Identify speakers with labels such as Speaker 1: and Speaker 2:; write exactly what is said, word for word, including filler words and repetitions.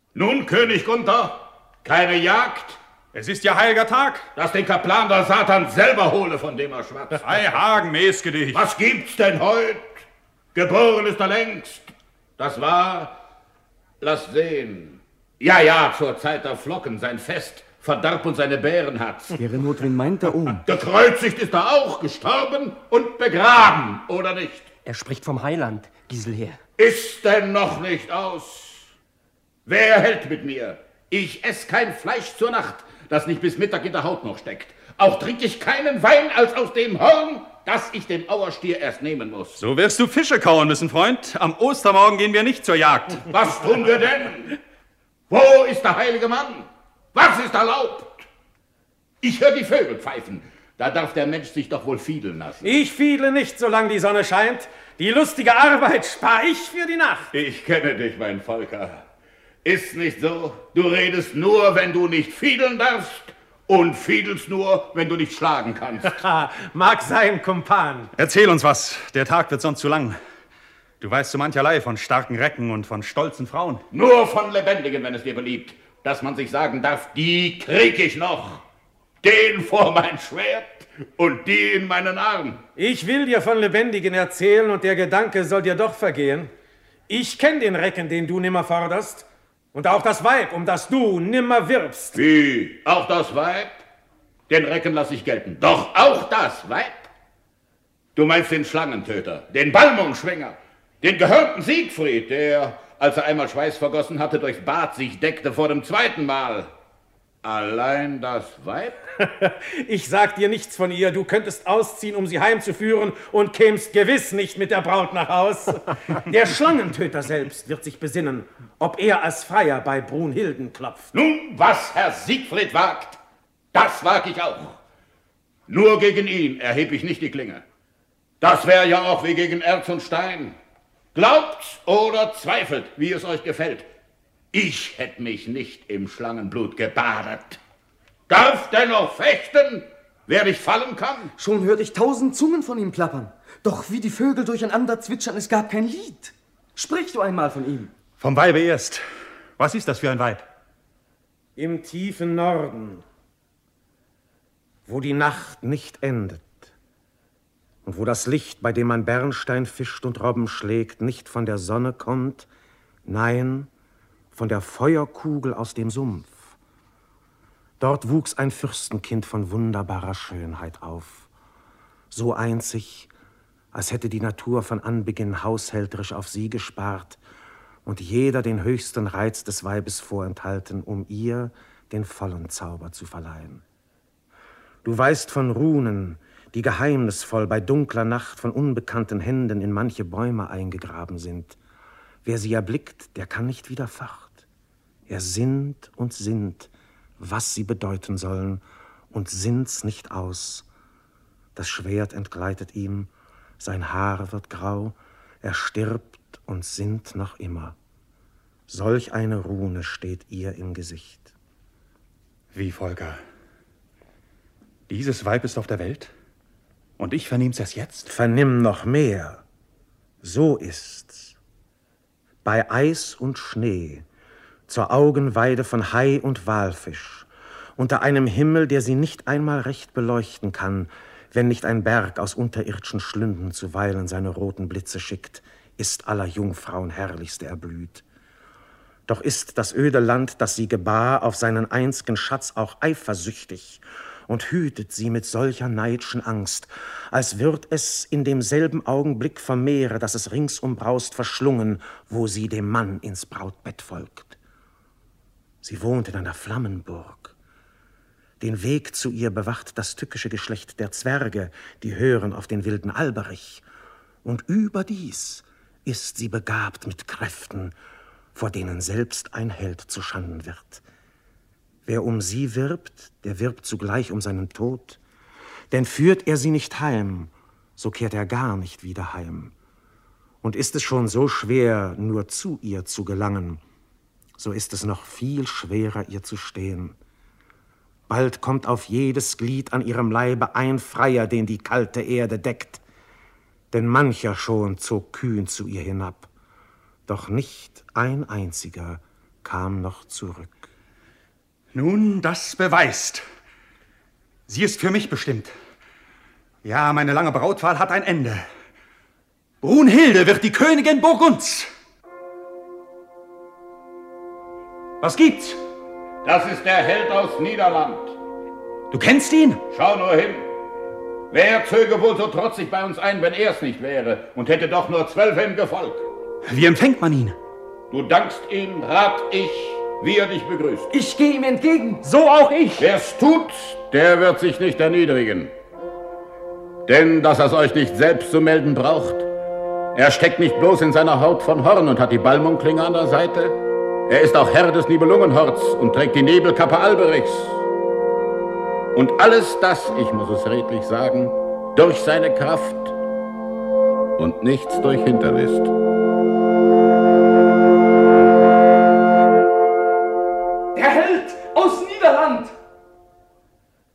Speaker 1: Nun, König Gunther, keine Jagd.
Speaker 2: Es ist ja heiliger Tag.
Speaker 1: Dass den Kaplan der Satan selber hole, von dem er schwatzt.
Speaker 2: Ei, Hagen, mäßge dich.
Speaker 1: Was gibt's denn heut? Geboren ist er längst. Das war, lass sehen. Ja, ja, zur Zeit der Flocken, sein Fest, verdarb und seine Bären hat's.
Speaker 3: Ihre Not, wen meint er um?
Speaker 1: Gekreuzigt ist er auch, gestorben und begraben, oder nicht?
Speaker 3: Er spricht vom Heiland, Giselher.
Speaker 1: Ist denn noch nicht aus? Wer hält mit mir? Ich ess kein Fleisch zur Nacht, das nicht bis Mittag in der Haut noch steckt. Auch trink ich keinen Wein als aus dem Horn, das ich dem Auerstier erst nehmen muss.
Speaker 2: So wirst du Fische kauen müssen, Freund. Am Ostermorgen gehen wir nicht zur Jagd.
Speaker 1: Was tun wir denn? Wo ist der heilige Mann? Was ist erlaubt? Ich höre die Vögel pfeifen. Da darf der Mensch sich doch wohl fiedeln lassen.
Speaker 4: Ich fiedle nicht, solange die Sonne scheint. Die lustige Arbeit spar ich für die Nacht.
Speaker 1: Ich kenne dich, mein Volker. Ist nicht so? Du redest nur, wenn du nicht fiedeln darfst und fiedelst nur, wenn du nicht schlagen kannst.
Speaker 4: Mag sein, Kumpan.
Speaker 2: Erzähl uns was. Der Tag wird sonst zu lang. Du weißt so mancherlei von starken Recken und von stolzen Frauen.
Speaker 1: Nur von Lebendigen, wenn es dir beliebt. Dass man sich sagen darf, die krieg ich noch. Den vor mein Schwert und die in meinen Arm.
Speaker 4: Ich will dir von Lebendigen erzählen und der Gedanke soll dir doch vergehen. Ich kenn den Recken, den du nimmer forderst. Und auch das Weib, um das du nimmer wirbst.
Speaker 1: Wie? Auch das Weib? Den Recken lass ich gelten. Doch auch das Weib? Du meinst den Schlangentöter, den Balmungschwinger, den gehörnten Siegfried, der, als er einmal Schweiß vergossen hatte, durchs Bad sich deckte vor dem zweiten Mal. Allein das Weib?
Speaker 4: Ich sag dir nichts von ihr. Du könntest ausziehen, um sie heimzuführen und kämst gewiss nicht mit der Braut nach Haus. Der Schlangentöter selbst wird sich besinnen, ob er als Freier bei Brunhilden klopft.
Speaker 1: Nun, was Herr Siegfried wagt, das wag ich auch. Nur gegen ihn erheb ich nicht die Klinge. Das wäre ja auch wie gegen Erz und Stein. Glaubt's oder zweifelt, wie es euch gefällt. Ich hätt mich nicht im Schlangenblut gebadet. Darf dennoch fechten, wer nicht fallen kann?
Speaker 3: Schon hört ich tausend Zungen von ihm plappern. Doch wie die Vögel durcheinander zwitschern, es gab kein Lied. Sprich du einmal von ihm.
Speaker 2: Vom Weibe erst. Was ist das für ein Weib?
Speaker 4: Im tiefen Norden, wo die Nacht nicht endet und wo das Licht, bei dem man Bernstein fischt und Robben schlägt, nicht von der Sonne kommt, nein, von der Feuerkugel aus dem Sumpf. Dort wuchs ein Fürstenkind von wunderbarer Schönheit auf, so einzig, als hätte die Natur von Anbeginn haushälterisch auf sie gespart und jeder den höchsten Reiz des Weibes vorenthalten, um ihr den vollen Zauber zu verleihen. Du weißt von Runen, die geheimnisvoll bei dunkler Nacht von unbekannten Händen in manche Bäume eingegraben sind. Wer sie erblickt, der kann nicht wieder fort. Er sinnt und sinnt, was sie bedeuten sollen, und sinnt's nicht aus. Das Schwert entgleitet ihm, sein Haar wird grau, er stirbt und sinnt noch immer. Solch eine Rune steht ihr im Gesicht.
Speaker 2: Wie, Volker? Dieses Weib ist auf der Welt? Und ich vernehm's erst jetzt?
Speaker 4: Vernimm noch mehr. So ist's. Bei Eis und Schnee, zur Augenweide von Hai und Walfisch, unter einem Himmel, der sie nicht einmal recht beleuchten kann, wenn nicht ein Berg aus unterirdischen Schlünden zuweilen seine roten Blitze schickt, ist aller Jungfrauen herrlichste erblüht. Doch ist das öde Land, das sie gebar, auf seinen einzigen Schatz auch eifersüchtig und hütet sie mit solcher neidschen Angst, als würd es in demselben Augenblick vom Meere, das es ringsum braust, verschlungen, wo sie dem Mann ins Brautbett folgt. Sie wohnt in einer Flammenburg. Den Weg zu ihr bewacht das tückische Geschlecht der Zwerge, die hören auf den wilden Alberich. Und überdies ist sie begabt mit Kräften, vor denen selbst ein Held zu Schanden wird. Wer um sie wirbt, der wirbt zugleich um seinen Tod. Denn führt er sie nicht heim, so kehrt er gar nicht wieder heim. Und ist es schon so schwer, nur zu ihr zu gelangen, so ist es noch viel schwerer, ihr zu stehen. Bald kommt auf jedes Glied an ihrem Leibe ein Freier, den die kalte Erde deckt. Denn mancher schon zog kühn zu ihr hinab, doch nicht ein einziger kam noch zurück.
Speaker 2: Nun, das beweist. Sie ist für mich bestimmt. Ja, meine lange Brautwahl hat ein Ende. Brunhilde wird die Königin Burgunds. Was gibt's?
Speaker 1: Das ist der Held aus Niederland.
Speaker 2: Du kennst ihn?
Speaker 1: Schau nur hin. Wer zöge wohl so trotzig bei uns ein, wenn er es nicht wäre und hätte doch nur zwölf im Gefolg?
Speaker 2: Wie empfängt man ihn?
Speaker 1: Du dankst ihm, rat ich, wie er dich begrüßt.
Speaker 3: Ich gehe ihm entgegen.
Speaker 2: So auch ich.
Speaker 1: Wer's tut, der wird sich nicht erniedrigen. Denn, dass er's euch nicht selbst zu melden braucht, er steckt nicht bloß in seiner Haut von Horn und hat die Balmunklinge an der Seite, er ist auch Herr des Nibelungenhorts und trägt die Nebelkappe Alberichs. Und alles das, ich muss es redlich sagen, durch seine Kraft und nichts durch Hinterlist.
Speaker 3: Der Held aus Niederland!